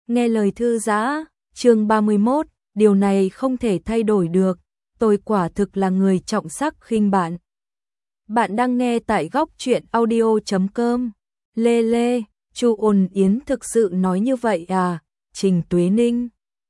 Nghe lời thư giã, chương 31, điều này không thể thay đổi được, tôi quả thực là người trọng sắc khinh bạn. Bạn đang nghe tại góc truyện audio.com. Lê Lê, Chu Ôn Yến thực sự nói như vậy à? Trình Tuế Ninh.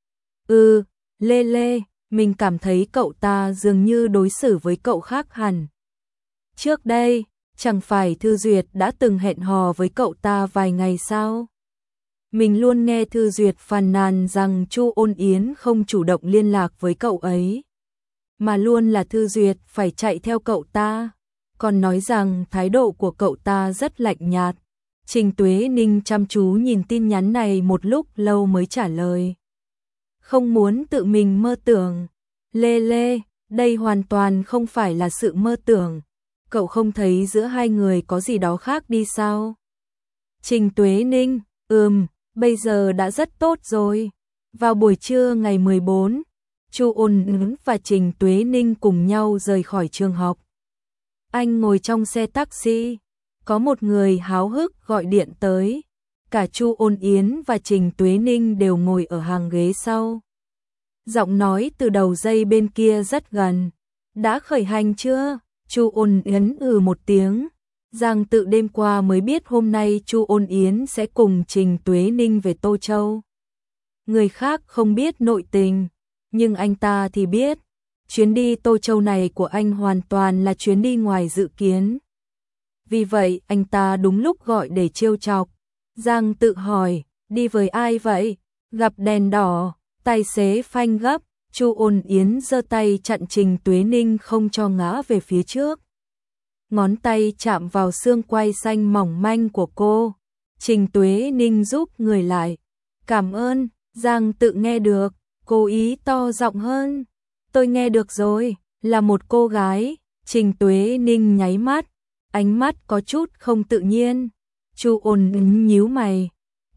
Lê Lê, mình cảm thấy cậu ta dường như đối xử với cậu khác hẳn. Trước đây, chẳng phải Thư Duyệt đã từng hẹn hò với cậu ta vài ngày sao? Mình luôn nghe Thư Duyệt phàn nàn rằng Chu Ôn Yến không chủ động liên lạc với cậu ấy, mà luôn là Thư Duyệt phải chạy theo cậu ta, còn nói rằng thái độ của cậu ta rất lạnh nhạt. Trình Tuế Ninh chăm chú nhìn tin nhắn này một lúc lâu mới trả lời. Không muốn tự mình mơ tưởng. Lê Lê, đây hoàn toàn không phải là sự mơ tưởng. Cậu không thấy giữa hai người có gì đó khác đi sao? Trình Tuế Ninh, bây giờ đã rất tốt rồi. Vào buổi trưa ngày 14, Chu Ôn Yến và Trình Tuế Ninh cùng nhau rời khỏi trường học. Anh ngồi trong xe taxi, có một người háo hức gọi điện tới. Cả Chu Ôn Yến và Trình Tuế Ninh đều ngồi ở hàng ghế sau. Giọng nói từ đầu dây bên kia rất gần. Đã khởi hành chưa? Chu Ôn Yến một tiếng. Giang Tự đêm qua mới biết hôm nay Chu Ôn Yến sẽ cùng Trình Tuế Ninh về Tô Châu. Người khác không biết nội tình, nhưng anh ta thì biết. Chuyến đi Tô Châu này của anh hoàn toàn là chuyến đi ngoài dự kiến. Vì vậy anh ta đúng lúc gọi để trêu chọc. Giang Tự hỏi, đi với ai vậy? Gặp đèn đỏ, tài xế phanh gấp. Chu Ôn Yến giơ tay chặn Trình Tuế Ninh không cho ngã về phía trước. Ngón tay chạm vào xương quai xanh mỏng manh của cô. Trình Tuế Ninh giúp người lại. Cảm ơn. Giang Tự nghe được, cố ý to giọng hơn. Tôi nghe được rồi, là một cô gái. Trình Tuế Ninh nháy mắt, ánh mắt có chút không tự nhiên. Chu Ôn Yến nhíu mày.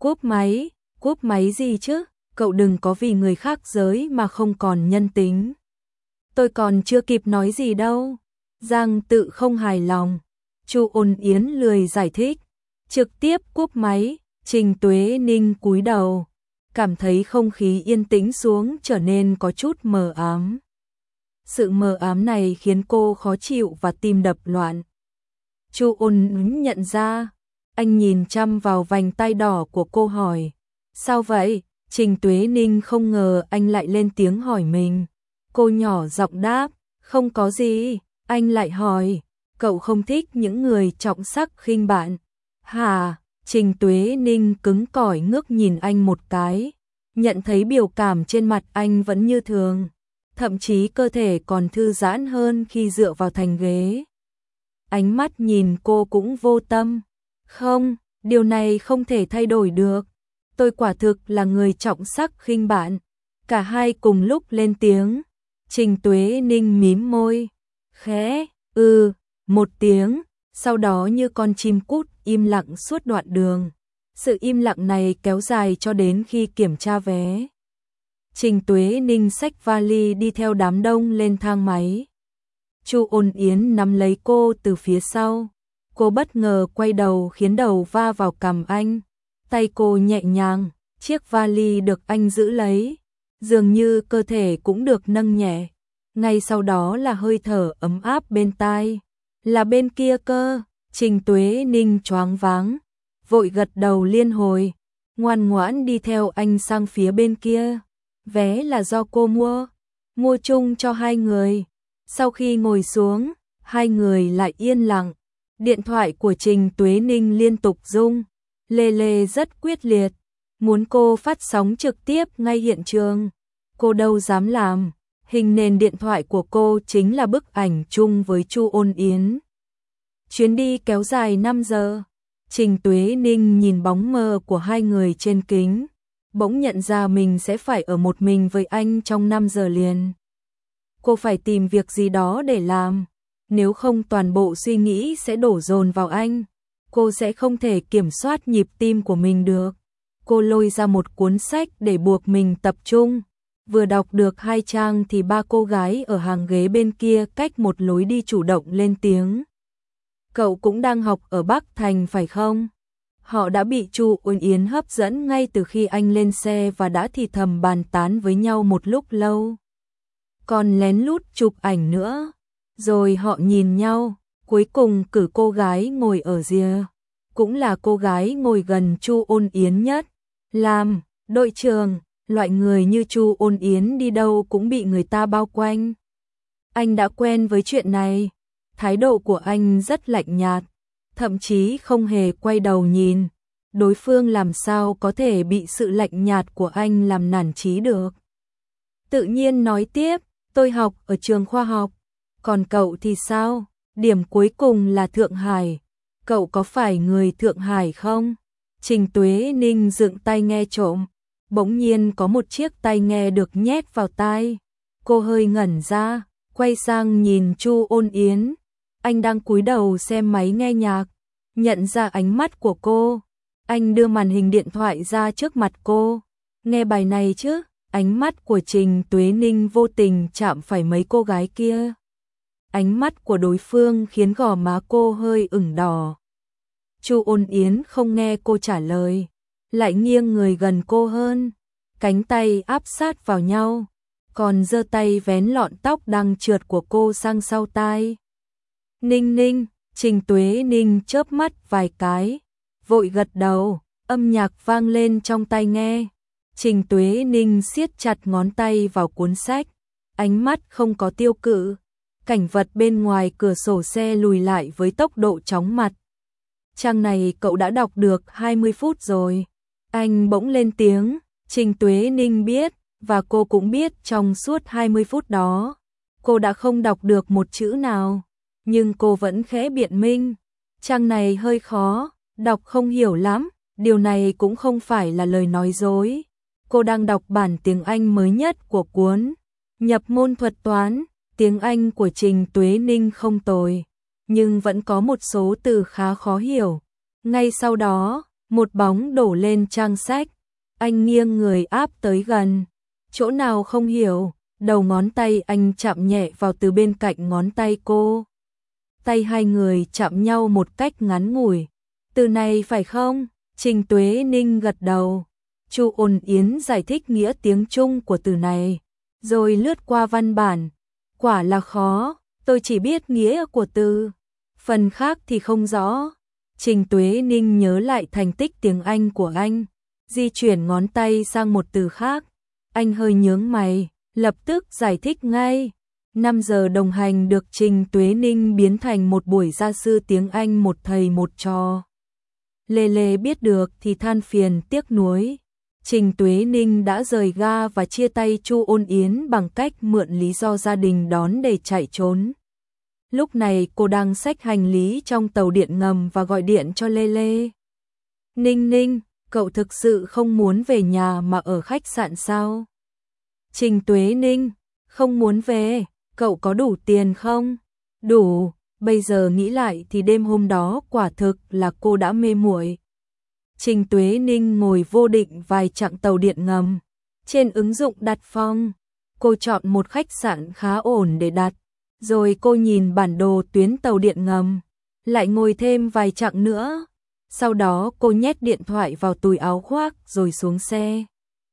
Cúp máy gì chứ? Cậu đừng có vì người khác giới mà không còn nhân tính. Tôi còn chưa kịp nói gì đâu. Giang Tự không hài lòng. Chu Ôn Yến lười giải thích, trực tiếp cúp máy. Trình Tuế Ninh cúi đầu, cảm thấy không khí yên tĩnh xuống trở nên có chút mờ ám. Sự mờ ám này khiến cô khó chịu và tim đập loạn. Chu Ôn Yến nhận ra, anh nhìn chăm vào vành tay đỏ của cô hỏi, sao vậy? Trình Tuế Ninh không ngờ anh lại lên tiếng hỏi mình. Cô nhỏ giọng đáp, không có gì. Anh lại hỏi, cậu không thích những người trọng sắc khinh bạn hả? Trình Tuế Ninh cứng cỏi ngước nhìn anh một cái, nhận thấy biểu cảm trên mặt anh vẫn như thường, thậm chí cơ thể còn thư giãn hơn khi dựa vào thành ghế. Ánh mắt nhìn cô cũng vô tâm. Không, điều này không thể thay đổi được. Tôi quả thực là người trọng sắc khinh bạn. Cả hai cùng lúc lên tiếng. Trình Tuế Ninh mím môi, khẽ, một tiếng, sau đó như con chim cút im lặng suốt đoạn đường. Sự im lặng này kéo dài cho đến khi kiểm tra vé. Trình Tuế Ninh xách vali đi theo đám đông lên thang máy. Chu Ôn Yến nắm lấy cô từ phía sau. Cô bất ngờ quay đầu khiến đầu va vào cằm anh. Tay cô nhẹ nhàng, chiếc vali được anh giữ lấy. Dường như cơ thể cũng được nâng nhẹ. Ngay sau đó là hơi thở ấm áp bên tai. Là bên kia cơ. Trình Tuế Ninh choáng váng, vội gật đầu liên hồi, ngoan ngoãn đi theo anh sang phía bên kia. Vé là do cô mua chung cho hai người. Sau khi ngồi xuống, hai người lại yên lặng. Điện thoại của Trình Tuế Ninh liên tục rung. Lê Lê rất quyết liệt, muốn cô phát sóng trực tiếp ngay hiện trường. Cô đâu dám làm. Hình nền điện thoại của cô chính là bức ảnh chung với Chu Ôn Yến. Chuyến đi kéo dài 5 giờ. Trình Tuế Ninh nhìn bóng mờ của hai người trên kính, bỗng nhận ra mình sẽ phải ở một mình với anh trong 5 giờ liền. Cô phải tìm việc gì đó để làm, nếu không toàn bộ suy nghĩ sẽ đổ dồn vào anh. Cô sẽ không thể kiểm soát nhịp tim của mình được. Cô lôi ra một cuốn sách để buộc mình tập trung. Vừa đọc được 2 trang thì 3 cô gái ở hàng ghế bên kia cách một lối đi chủ động lên tiếng. Cậu cũng đang học ở Bắc Thành phải không? Họ đã bị Chu Ôn Yến hấp dẫn ngay từ khi anh lên xe và đã thì thầm bàn tán với nhau một lúc lâu. Còn lén lút chụp ảnh nữa. Rồi họ nhìn nhau, cuối cùng cử cô gái ngồi ở rìa, cũng là cô gái ngồi gần Chu Ôn Yến nhất. Làm đội trưởng, loại người như Chu Ôn Yến đi đâu cũng bị người ta bao quanh. Anh đã quen với chuyện này. Thái độ của anh rất lạnh nhạt, thậm chí không hề quay đầu nhìn. Đối phương làm sao có thể bị sự lạnh nhạt của anh làm nản chí được. Tự nhiên nói tiếp, tôi học ở trường khoa học. Còn cậu thì sao? Điểm cuối cùng là Thượng Hải. Cậu có phải người Thượng Hải không? Trình Tuế Ninh dựng tai nghe trộm. Bỗng nhiên có một chiếc tai nghe được nhét vào tai. Cô hơi ngẩn ra, quay sang nhìn Chu Ôn Yến. Anh đang cúi đầu xem máy nghe nhạc. Nhận ra ánh mắt của cô, anh đưa màn hình điện thoại ra trước mặt cô. Nghe bài này chứ? Ánh mắt của Trình Tuế Ninh vô tình chạm phải mấy cô gái kia. Ánh mắt của đối phương khiến gò má cô hơi ửng đỏ. Chu Ôn Yến không nghe cô trả lời, lại nghiêng người gần cô hơn, cánh tay áp sát vào nhau, còn giơ tay vén lọn tóc đang trượt của cô sang sau tai. Ninh Ninh, Trình Tuế Ninh chớp mắt vài cái, vội gật đầu, âm nhạc vang lên trong tai nghe. Trình Tuế Ninh siết chặt ngón tay vào cuốn sách, ánh mắt không có tiêu cự. Cảnh vật bên ngoài cửa sổ xe lùi lại với tốc độ chóng mặt. Trang này cậu đã đọc được 20 phút rồi. Anh bỗng lên tiếng. Trình Tuế Ninh biết, và cô cũng biết trong suốt 20 phút đó, cô đã không đọc được một chữ nào. Nhưng cô vẫn khẽ biện minh. Trang này hơi khó, đọc không hiểu lắm, điều này cũng không phải là lời nói dối. Cô đang đọc bản tiếng Anh mới nhất của cuốn Nhập môn thuật toán. Tiếng Anh của Trình Tuế Ninh không tồi, nhưng vẫn có một số từ khá khó hiểu. Ngay sau đó, một bóng đổ lên trang sách. Anh nghiêng người áp tới gần. Chỗ nào không hiểu, đầu ngón tay anh chạm nhẹ vào từ bên cạnh ngón tay cô. Tay hai người chạm nhau một cách ngắn ngủi. Từ này phải không? Trình Tuế Ninh gật đầu. Chu Ôn Yến giải thích nghĩa tiếng Trung của từ này, rồi lướt qua văn bản. Quả là khó, tôi chỉ biết nghĩa của từ, phần khác thì không rõ. Trình Tuế Ninh nhớ lại thành tích tiếng Anh của anh, di chuyển ngón tay sang một từ khác. Anh hơi nhướng mày, lập tức giải thích ngay. 5 giờ đồng hành được Trình Tuế Ninh biến thành một buổi gia sư tiếng Anh một thầy một trò. Lê Lê biết được thì than phiền tiếc nuối. Trình Tuế Ninh đã rời ga và chia tay Chu Ôn Yến bằng cách mượn lý do gia đình đón để chạy trốn. Lúc này cô đang xách hành lý trong tàu điện ngầm và gọi điện cho Lê Lê. Ninh Ninh, cậu thực sự không muốn về nhà mà ở khách sạn sao? Trình Tuế Ninh, không muốn về, cậu có đủ tiền không? Đủ, bây giờ nghĩ lại thì đêm hôm đó quả thực là cô đã mê muội. Trình Tuế Ninh ngồi vô định vài chặng tàu điện ngầm. Trên ứng dụng đặt phòng, cô chọn một khách sạn khá ổn để đặt. Rồi cô nhìn bản đồ tuyến tàu điện ngầm, lại ngồi thêm vài chặng nữa. Sau đó cô nhét điện thoại vào túi áo khoác rồi xuống xe.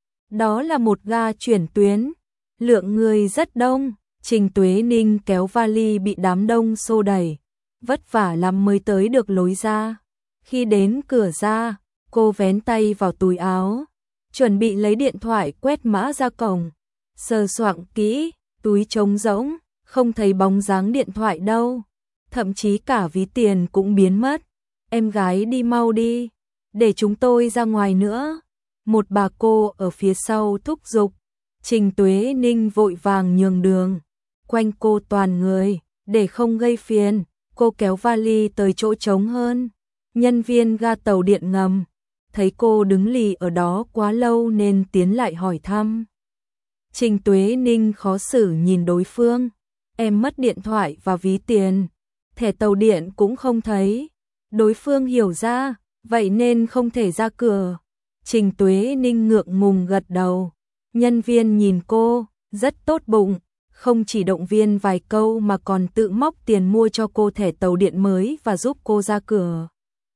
Đó là một ga chuyển tuyến, lượng người rất đông. Trình Tuế Ninh kéo vali bị đám đông xô đẩy, vất vả lắm mới tới được lối ra. Khi đến cửa ra, cô vén tay vào túi áo, chuẩn bị lấy điện thoại quét mã ra cổng. Sờ soạng kỹ, túi trống rỗng, không thấy bóng dáng điện thoại đâu. Thậm chí cả ví tiền cũng biến mất. Em gái đi mau đi, để chúng tôi ra ngoài nữa. Một bà cô ở phía sau thúc giục. Trình Tuế Ninh vội vàng nhường đường. Quanh cô toàn người, để không gây phiền, cô kéo vali tới chỗ trống hơn. Nhân viên ga tàu điện ngầm thấy cô đứng lì ở đó quá lâu nên tiến lại hỏi thăm. Trình Tuế Ninh khó xử nhìn đối phương. Em mất điện thoại và ví tiền, thẻ tàu điện cũng không thấy. Đối phương hiểu ra, vậy nên không thể ra cửa. Trình Tuế Ninh ngượng ngùng gật đầu. Nhân viên nhìn cô, rất tốt bụng, không chỉ động viên vài câu mà còn tự móc tiền mua cho cô thẻ tàu điện mới và giúp cô ra cửa.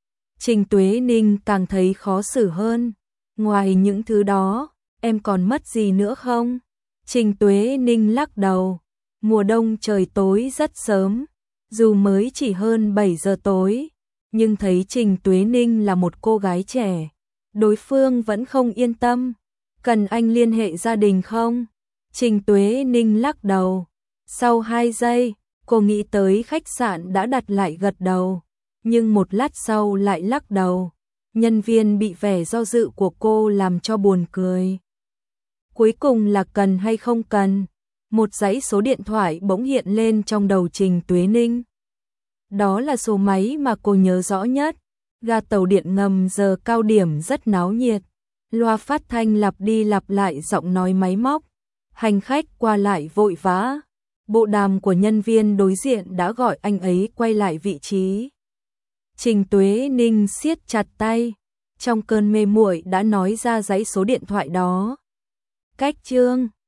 Trình Tuế Ninh càng thấy khó xử hơn. Ngoài những thứ đó, em còn mất gì nữa không? Trình Tuế Ninh lắc đầu. Mùa đông trời tối rất sớm, dù mới chỉ hơn 7 giờ tối, nhưng thấy Trình Tuế Ninh là một cô gái trẻ, đối phương vẫn không yên tâm. Cần anh liên hệ gia đình không? Trình Tuế Ninh lắc đầu. Sau 2 giây, cô nghĩ tới khách sạn đã đặt lại gật đầu, nhưng một lát sau lại lắc đầu. Nhân viên bị vẻ do dự của cô làm cho buồn cười. Cuối cùng là cần hay không cần? Một dãy số điện thoại bỗng hiện lên trong đầu Trình Tuế Ninh. Đó là số máy mà cô nhớ rõ nhất. Ga tàu điện ngầm giờ cao điểm rất náo nhiệt. Loa phát thanh lặp đi lặp lại giọng nói máy móc. Hành khách qua lại vội vã. Bộ đàm của nhân viên đối diện đã gọi anh ấy quay lại vị trí. Trình Tuế Ninh siết chặt tay. Trong cơn mê muội đã nói ra dãy số điện thoại đó. Cách Chương